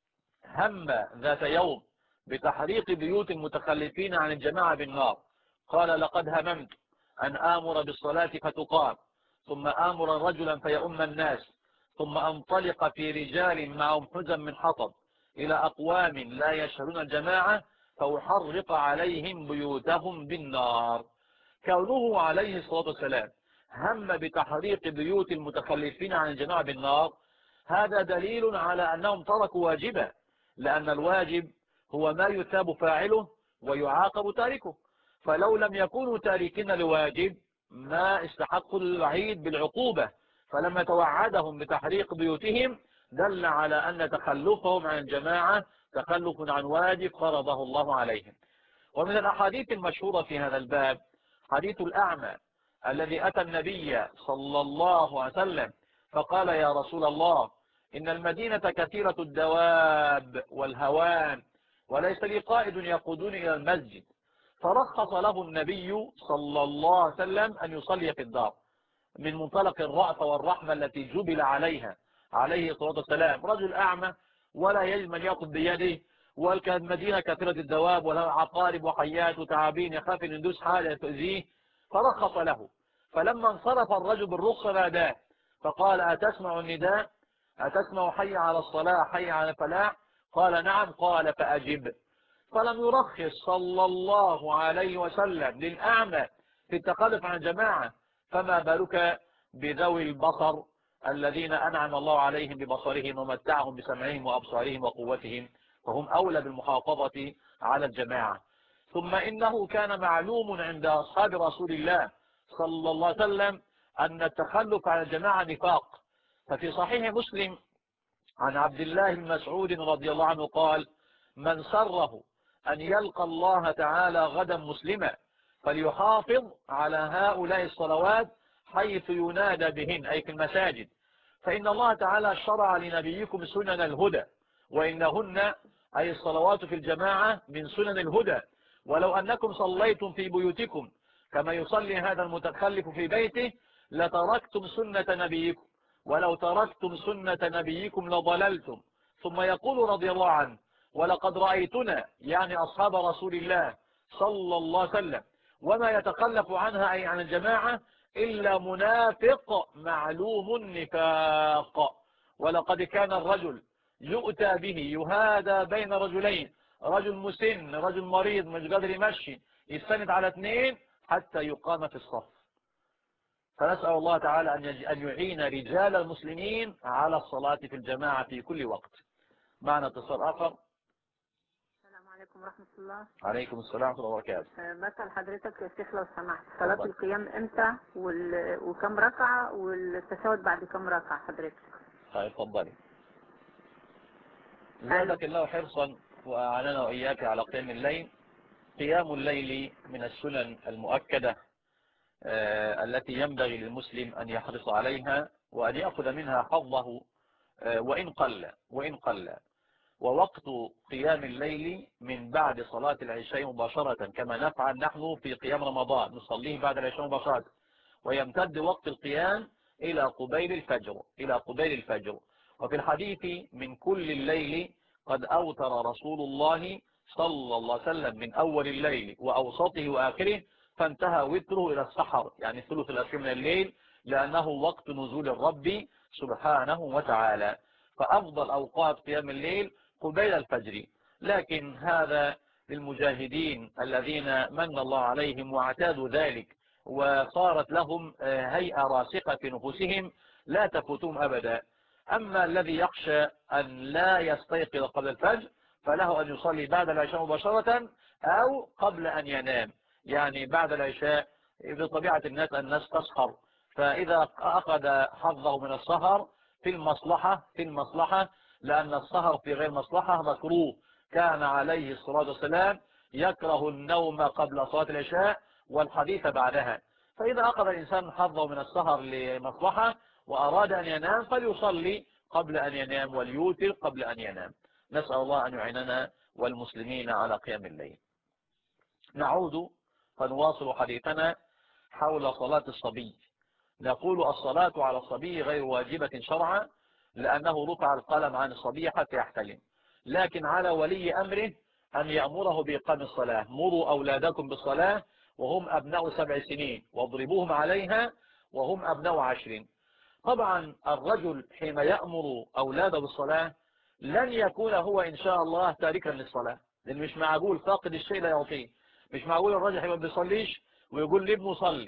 هم ذات يوم بتحريق بيوت المتخلفين عن الجماعة بالنار. قال لقد هممت أن آمر بالصلاة فتقام ثم آمر رجلا فيؤم الناس ثم أنطلق في رجال معهم حزم من حطب إلى أقوام لا يشهدون الجماعة فأحرق عليهم بيوتهم بالنار. كونه عليه الصلاة والسلام هم بتحريق بيوت المتخلفين عن الجماعة بالنار هذا دليل على أنهم تركوا واجبا، لأن الواجب هو ما يثاب فاعله ويعاقب تاركه. فلو لم يكونوا تاركين لواجب ما استحقوا الوعيد بالعقوبة، فلما توعدهم بتحريق بيوتهم دل على أن تخلفهم عن الجماعة تخلف عن واجب فرضه الله عليهم. ومن الأحاديث المشهورة في هذا الباب حديث الأعمى الذي أتى النبي صلى الله عليه وسلم فقال يا رسول الله إن المدينة كثيرة الدواب والهوان وليس لي قائد يقودني إلى المسجد، فرخص له النبي صلى الله عليه وسلم أن يصلي في الدار من منطلق الرأفة والرحمة التي جبل عليها عليه الصلاة والسلام. رجل أعمى ولا يجد من يأخذ بيده والمدينة كثيرة الدواب ولها عقارب وحيات وتعابين يخاف أن يدوس حاجة تؤذيه فرخص له. فلما انصرف الرجل بالرخصة ناداه فقال أتسمع النداء؟ أتسمع حي على الصلاة حي على الفلاح؟ قال نعم. قال فأجب. فلم يرخص صلى الله عليه وسلم للأعمى في التخلف عن الجماعة، فما بالك بذوي البصر الذين أنعم الله عليهم ببصرهم ومتعهم بسمعهم وأبصارهم وقوتهم، فهم أولى بالمحافظة على الجماعة. ثم إنه كان معلوم عند أصحاب رسول الله صلى الله عليه وسلم أن التخلف عن الجماعة نفاق. ففي صحيح مسلم عن عبد الله بن مسعود رضي الله عنه قال من سره أن يلقى الله تعالى غدا مسلما فليحافظ على هؤلاء الصلوات حيث ينادى بهن أي في المساجد، فإن الله تعالى شرع لنبيكم سنن الهدى وإنهن أي الصلوات في الجماعة من سنن الهدى. ولو أنكم صليتم في بيوتكم كما يصلي هذا المتخلف في بيته لتركتم سنة نبيكم، ولو تركتم سنة نبيكم لضللتم. ثم يقول رضي الله عنه ولقد رأيتنا يعني أصحاب رسول الله صلى الله عليه وسلم وما يتخلف عنها أي عن الجماعة إلا منافق معلوم النفاق. ولقد كان الرجل يؤتى به يهادى بين رجلين، رجل مسن رجل مريض مش قادر يمشي يستند على اثنين حتى يقام في الصف. فنسأل الله تعالى أن يعين رجال المسلمين على الصلاة في الجماعة في كل وقت. معنا اتصال آخر. السلام عليكم ورحمة الله. عليكم السلام ورحمة الله وبركاته. بسأل حضرتك يا شيخ لو سمحت صلاة القيام امتى وكم ركعة والتشهد بعد كم ركعة حضرتك؟ طيب اتفضلي. زادك الله حرصا وأعاننا وإياك على قيام الليل. قيام الليل من السنن المؤكدة التي ينبغي للمسلم أن يحرص عليها وأن يأخذ منها حظه وإن قل. ووقت قيام الليل من بعد صلاة العشاء مباشرة كما نفعل نحن في قيام رمضان نصليه بعد العشاء مباشرة، ويمتد وقت القيام إلى قبيل الفجر. وفي الحديث من كل الليل قد أوتر رسول الله صلى الله عليه وسلم من أول الليل وأوسطه وآخره فانتهى وتره إلى السحر، يعني الثلث الأخير من الليل، لأنه وقت نزول الرب سبحانه وتعالى. فأفضل أوقات قيام الليل قبيل الفجر، لكن هذا للمجاهدين الذين من الله عليهم واعتادوا ذلك وصارت لهم هيئة راسخة في نفوسهم لا تفوتهم أبدا. أما الذي يخشى أن لا يستيقظ قبل الفجر فله أن يصلي بعد العشاء مباشرة أو قبل أن ينام، يعني بعد العشاء بطبيعة الناس تسهر، فإذا أخذ حظه من السهر في المصلحة لأن السهر في غير مصلحة مكروه. كان عليه الصلاة والسلام يكره النوم قبل صلاة العشاء والحديث بعدها، فإذا أخذ الإنسان حظه من السهر لمصلحة وأراد أن ينام فليصلي قبل أن ينام وليوتر قبل أن ينام. نسأل الله أن يعيننا والمسلمين على قيام الليل. نعود فنواصل حديثنا حول صلاة الصبي. نقول الصلاة على الصبي غير واجبة شرعا لأنه رفع القلم عن الصبي حتى يحتلم، لكن على ولي أمره أن يأمره بإقام الصلاة. مروا أولادكم بالصلاة وهم أبناء 7 سنين واضربوهم عليها وهم أبناء 10. طبعا الرجل حين يأمر أولاده بالصلاة لن يكون هو إن شاء الله تاركا للصلاة، لأن مش معقول فاقد الشيء لا يعطيه. مش معقول الرجل حين ما بيصليش ويقول لابنه صلي.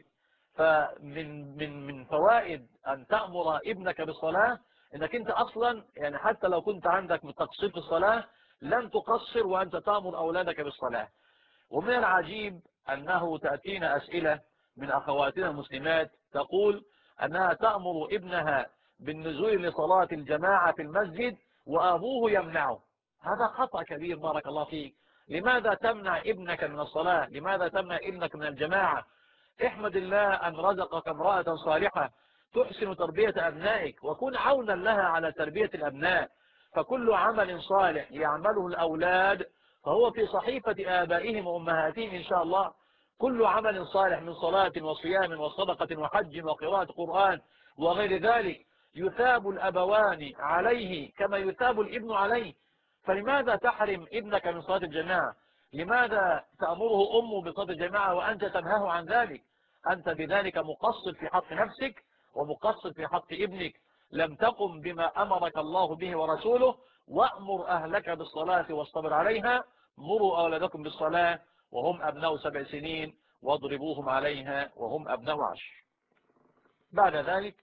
فمن فوائد أن تأمر ابنك بالصلاة انك انت اصلا يعني حتى لو كنت عندك تقصير في الصلاة لن تقصر وانت تأمر اولادك بالصلاة. ومن العجيب انه تأتينا اسئلة من اخواتنا المسلمات تقول انها تأمر ابنها بالنزول لصلاة الجماعة في المسجد وابوه يمنعه. هذا خطأ كبير بارك الله فيك. لماذا تمنع ابنك من الصلاة؟ لماذا تمنع ابنك من الجماعة؟ احمد الله أن رزقك امرأة صالحة تحسن تربية أبنائك وكن عونا لها على تربية الأبناء. فكل عمل صالح يعمله الأولاد فهو في صحيفة آبائهم وأمهاتهم إن شاء الله. كل عمل صالح من صلاة وصيام وصدقة وحج وقراءة قرآن وغير ذلك يثاب الأبوان عليه كما يثاب الابن عليه. فلماذا تحرم ابنك من صلاة الجماعة؟ لماذا تأمره أمه بصلاة الجماعة وأنت تنهاه عن ذلك؟ أنت بذلك مقصر في حق نفسك ومقصر في حق ابنك. لم تقم بما أمرك الله به ورسوله. وأمر أهلك بالصلاة واصطبر عليها. مروا أولادكم بالصلاة وهم أبناء 7 سنين واضربوهم عليها وهم أبناء 10. بعد ذلك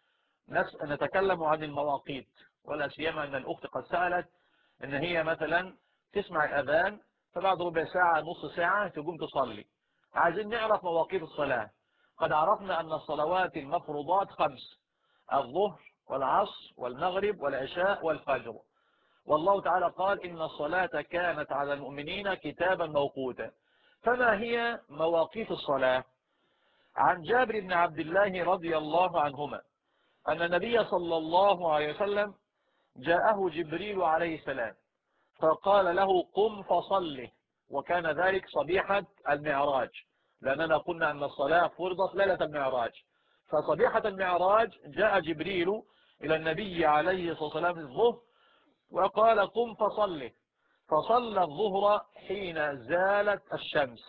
نتكلم عن المواقيت، ولا سيما أن الأخت قد سألت ان هي مثلا تسمع الاذان فبعد ربع ساعة نص ساعة تقوم تصلي. عايزين نعرف مواقيت الصلاة. قد عرفنا ان الصلوات المفروضات 5: الظهر والعصر والمغرب والعشاء والفجر. والله تعالى قال ان الصلاة كانت على المؤمنين كتابا موقوتا. فما هي مواقيت الصلاة؟ عن جابر بن عبد الله رضي الله عنهما ان النبي صلى الله عليه وسلم جاءه جبريل عليه السلام فقال له قم فصله، وكان ذلك صبيحة المعراج، لأننا قلنا أن الصلاة فرضت ليلة المعراج. فصبيحة المعراج جاء جبريل إلى النبي عليه الصلاة والسلام الظهر وقال قم فصله. فصلى الظهر حين زالت الشمس.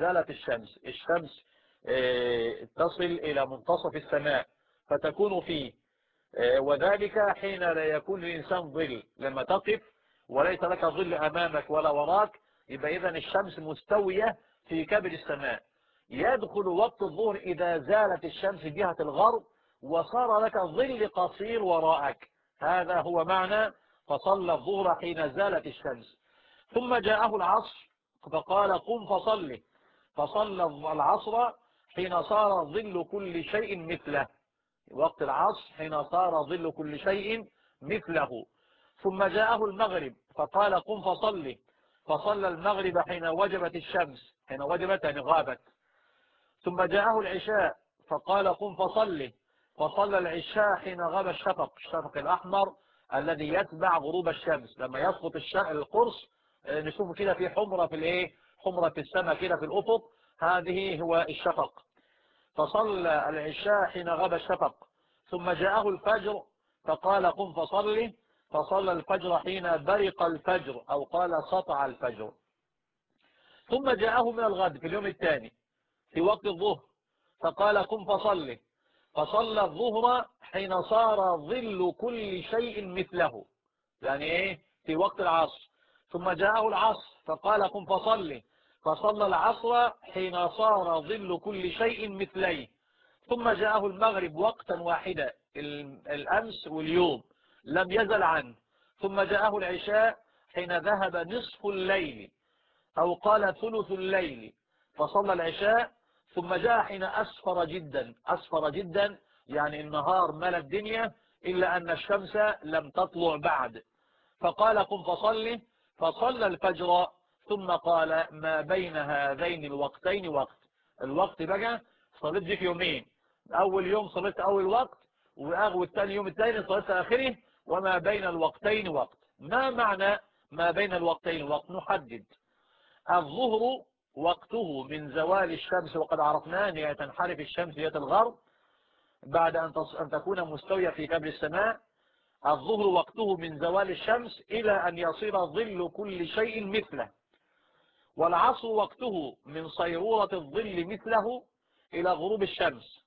الشمس تصل إلى منتصف السماء فتكون فيه، وذلك حين لا يكون للإنسان ظل. لما تقف وليس لك ظل أمامك ولا وراك يبقى إذن الشمس مستوية في كبد السماء. يدخل وقت الظهر إذا زالت الشمس جهة الغرب وصار لك ظل قصير وراءك. هذا هو معنى فصلى الظهر حين زالت الشمس. ثم جاءه العصر فقال قم فصلي. فصلى العصر حين صار ظل كل شيء مثله. وقت العصر حين صار ظل كل شيء مثله. ثم جاءه المغرب فقال قم فصلي. فصلى المغرب حين وجبت الشمس، حين وجبت يعني غابت. ثم جاءه العشاء فقال قم فصلي. فصلى العشاء حين غاب الشفق الأحمر الذي يتبع غروب الشمس. لما يسقط القرص نشوفه كده في حمرة في الايه، حمرة في السماء كده في الأفق، هذه هو الشفق. فصلى العشاء حين غاب الشفق. ثم جاءه الفجر فقال قم فصلي. فصلى الفجر حين برق الفجر أو قال سطع الفجر. ثم جاءه من الغد في اليوم الثاني في وقت الظهر، فقال قم فصله، فصلى الظهر حين صار ظل كل شيء مثله، يعني ايه في وقت العصر. ثم جاءه العصر فقال قم فصله، فصلى العصر حين صار ظل كل شيء مثليه. ثم جاءه المغرب وقتا واحدا، الأمس واليوم لم يزل عنه. ثم جاءه العشاء حين ذهب نصف الليل أو قال ثلث الليل، فصلى العشاء. ثم جاء حين أسفر جدا، أسفر جدا يعني النهار ملى الدنيا إلا أن الشمس لم تطلع بعد، فقال قم فصلي، فصلى الفجر. ثم قال ما بين هذين الوقتين وقت. الوقت بقى صليت دي في يومين، أول يوم صليت أول وقت، والثاني يوم الثاني صليت آخره، وما بين الوقتين وقت. ما معنى ما بين الوقتين وقت؟ نحدد. الظهر وقته من زوال الشمس، وقد عرفنا أن هي تنحرف الشمس جهة الغرب بعد أن تكون مستوية في كبر السماء. الظهر وقته من زوال الشمس إلى أن يصير ظل كل شيء مثله. والعصر وقته من صيرورة الظل مثله إلى غروب الشمس.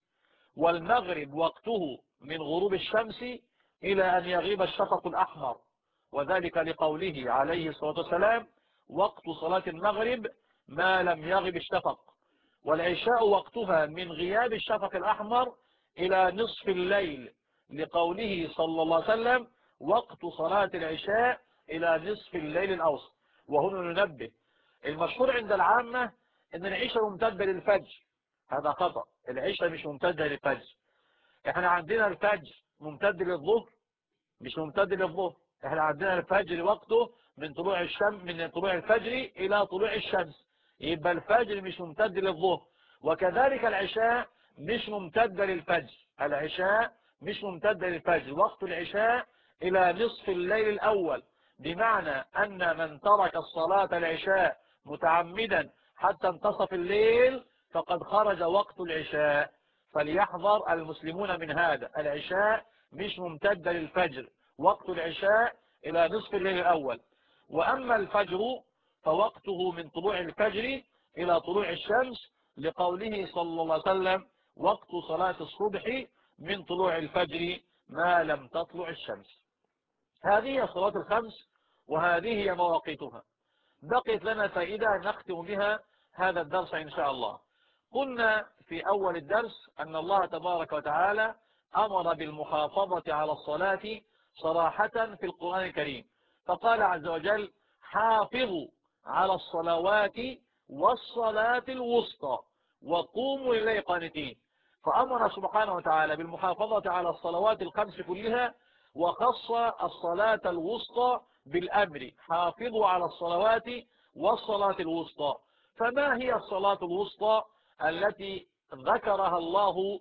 والمغرب وقته من غروب الشمس إلى أن يغيب الشفق الأحمر، وذلك لقوله عليه الصلاة والسلام وقت صلاة المغرب ما لم يغب الشفق. والعشاء وقتها من غياب الشفق الأحمر إلى نصف الليل، لقوله صلى الله عليه وسلم وقت صلاة العشاء إلى نصف الليل الأوسط. وهنا ننبه، المشهور عند العامة أن العشاء ممتدة للفجر، هذا خطأ. العشاء مش ممتدة للفجر، احنا عندنا الفجر ممتد للظهر، مش ممتد للظهر. احنا عندنا الفجر وقته من طلوع الشمس، من طلوع الفجر الى طلوع الشمس، يبقى الفجر مش ممتد للظهر. وكذلك العشاء مش ممتد للفجر، العشاء مش ممتد للفجر، وقت العشاء الى نصف الليل الاول، بمعنى ان من ترك الصلاة العشاء متعمدا حتى انتصف الليل فقد خرج وقت العشاء. فليحذر المسلمون من هذا، العشاء مش ممتد للفجر، وقت العشاء إلى نصف الليل الأول. وأما الفجر فوقته من طلوع الفجر إلى طلوع الشمس، لقوله صلى الله عليه وسلم وقت صلاة الصبح من طلوع الفجر ما لم تطلع الشمس. هذه الصلاة الخمس وهذه هي مواقيتها. بقيت لنا فائدة نختم بها هذا الدرس إن شاء الله. قلنا في أول الدرس أن الله تبارك وتعالى أمر بالمحافظة على الصلاة صراحة في القرآن الكريم، فقال عز وجل حافظوا على الصلوات والصلاة الوسطى وقوموا لله قانتين. فأمر سبحانه وتعالى بالمحافظة على الصلوات الخمس كلها، وخص الصلاة الوسطى بالأمر حافظوا على الصلوات والصلاة الوسطى. فما هي الصلاة الوسطى التي ذكرها الله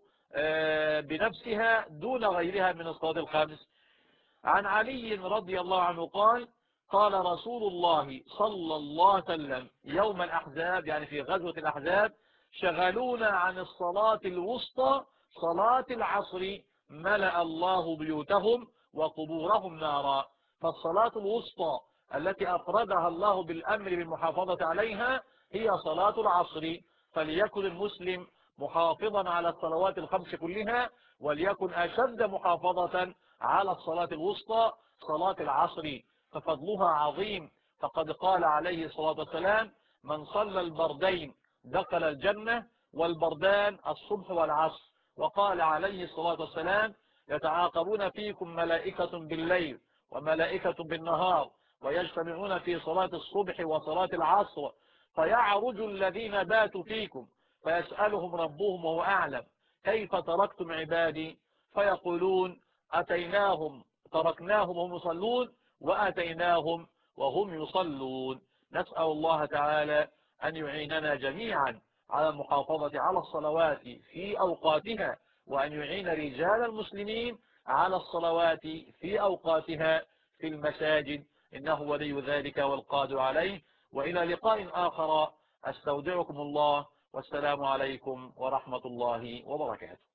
بنفسها دون غيرها من الصلاة الخمس؟ عن علي رضي الله عنه قال قال رسول الله صلى الله عليه وسلم يوم الأحزاب، يعني في غزوة الأحزاب، شغلونا عن الصلاة الوسطى صلاة العصر ملأ الله بيوتهم وقبورهم نارا. فالصلاة الوسطى التي أفردها الله بالأمر بالمحافظة عليها هي صلاة العصر. فليكن المسلم محافظا على الصلوات الخمس كلها، وليكن أشد محافظة على الصلاة الوسطى صلاة العصر، ففضلها عظيم. فقد قال عليه الصلاة والسلام من صلى البردين دخل الجنة، والبردان الصبح والعصر. وقال عليه الصلاة والسلام يتعاقبون فيكم ملائكة بالليل وملائكة بالنهار، ويجتمعون في صلاة الصبح وصلاة العصر، فيعرج الذين باتوا فيكم فيسألهم ربهم وهو أعلم كيف تركتم عبادي، فيقولون أتيناهم تركناهم وهم يصلون وأتيناهم وهم يصلون. نسأل الله تعالى أن يعيننا جميعا على المحافظة على الصلوات في أوقاتها، وأن يعين رجال المسلمين على الصلوات في أوقاتها في المساجد، إنه ولي ذلك والقادر عليه. وإلى لقاء آخر، أستودعكم الله، والسلام عليكم ورحمة الله وبركاته.